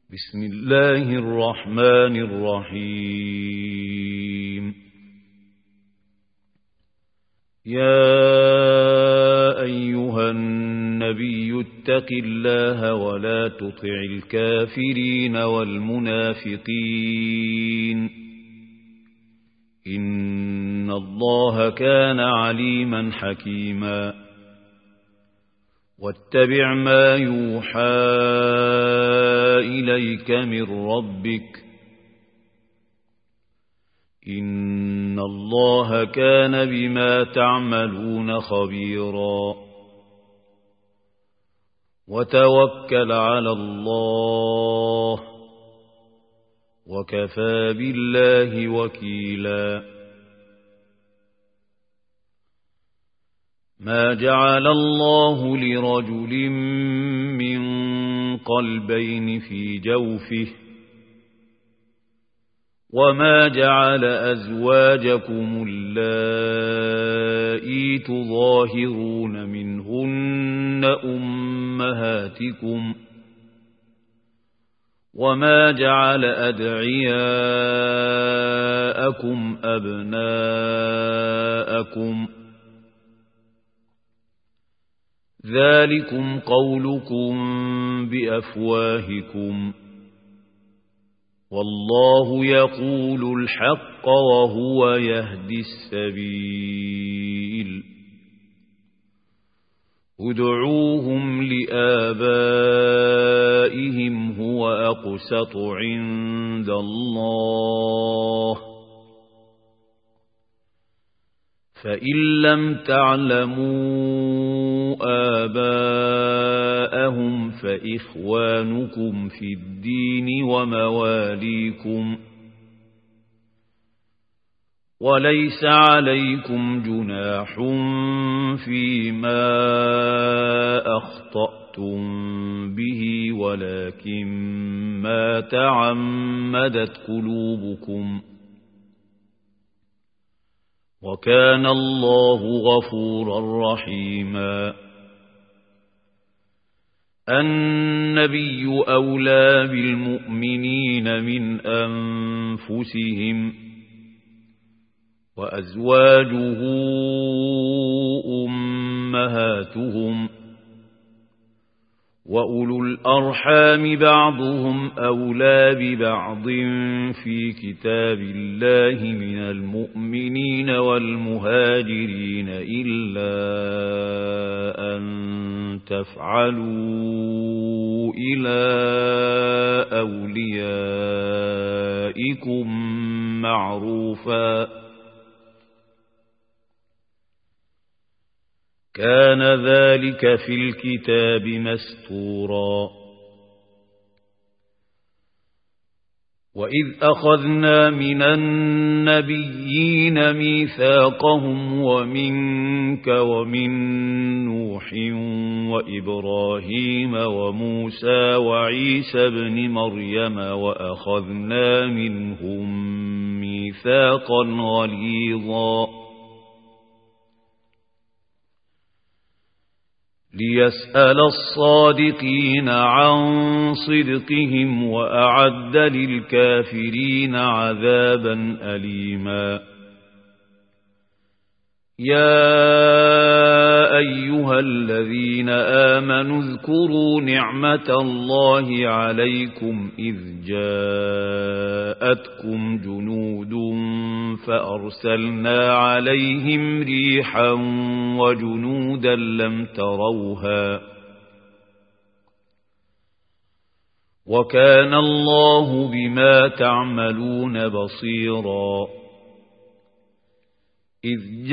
بسم الله الرحمن الرحيم. يا أيها النبي اتق الله ولا تطع الكافرين والمنافقين إن الله كان عليما حكيما. واتبع ما يوحى إليك من ربك إن الله كان بما تعملون خبيرا. وتوكل على الله وكفى بالله وكيلا. ما جعل الله لرجل من قلبين في جوفه وما جعل أزواجكم اللائي تظاهرون منهن أمهاتكم وما جعل أدعياءكم أبناءكم ذلكم قولكم بأفواهكم والله يقول الحق وهو يهدي السبيل. ادعوهم لآبائهم هو أقسط عند الله فإن لم تعلموا آباءهم فإخوانكم في الدين ومواليكم وليس عليكم جناح فيما أخطأتم به ولكن ما تعمدت قلوبكم وكان الله غفورا رحيما. النبي أولى بالمؤمنين من أنفسهم وأزواجه أمهاتهم وأولو الأرحام بعضهم أولى ببعض في كتاب الله من المؤمنين والمهاجرين إلا أن تفعلوا إلى أوليائكم معروفا كان ذلك في الكتاب مسطورا. وإذ أخذنا من النبيين ميثاقهم ومنك ومن نوح وإبراهيم وموسى وعيسى ابن مريم وأخذنا منهم ميثاقا غليظا ليسأل الصادقين عن صدقهم وأعد للكافرين عذابا أليما. يا أيها الذين آمنوا اذكروا نعمة الله عليكم إذ جاءتكم جنود فأرسلنا عليهم ريحا وجنودا لم تروها وكان الله بما تعملون بصيرا. إذ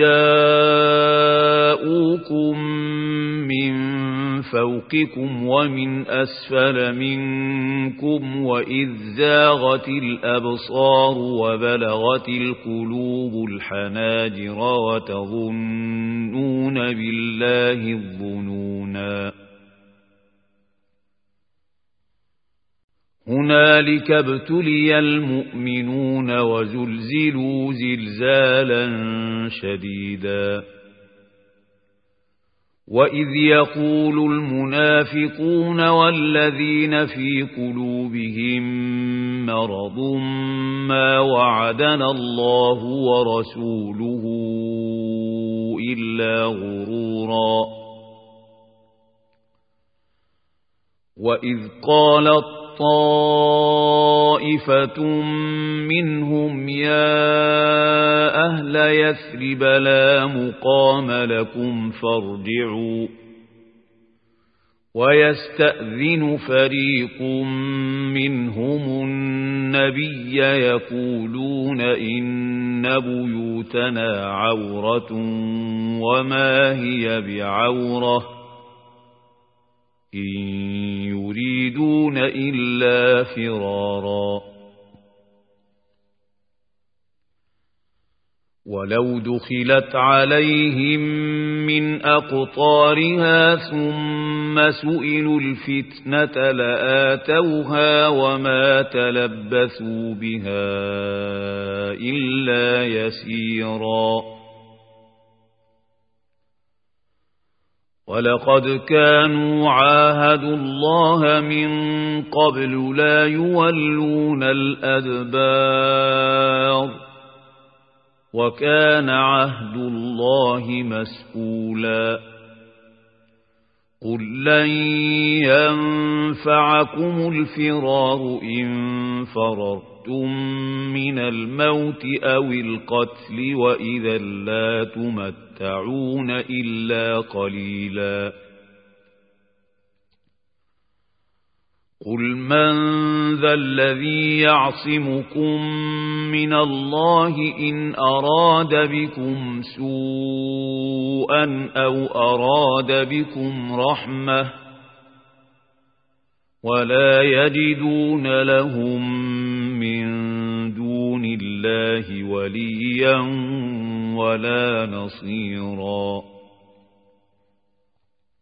جاءوكم من فوقكم ومن أسفل منكم وإذ زاغت الأبصار وبلغت القلوب الحناجر وتظنون بالله الظنونا. هنالك ابتلي المؤمنون وزلزلوا زلزالا شديدا وإذ يقول المنافقون والذين في قلوبهم مرض ما وعدنا الله ورسوله إلا غرورا وإذ قالت طائفة منهم يا أهل يثرب لا مقام لكم فارجعوا ويستأذن فريق منهم النبي يقولون إن بيوتنا عورة وما هي بعورة إن يريدون إلا فرارا ولو دخلت عليهم من أقطارها ثم سئلوا الفتنة لآتوها وما تلبثوا بها إلا يسيرا ولقد كانوا عاهدوا الله من قبل لا يولون الأدبار وكان عهد الله مسئولا قل لن ينفعكم الفرار إن فررتم من الموت أو القتل وإذا لا تمتعون إلا قليلا قل من ذا الذي يعصمكم من الله إن أراد بكم سوءا أو أراد بكم رحمة ولا يجدون لهم من دون الله وليا ولا نصيرا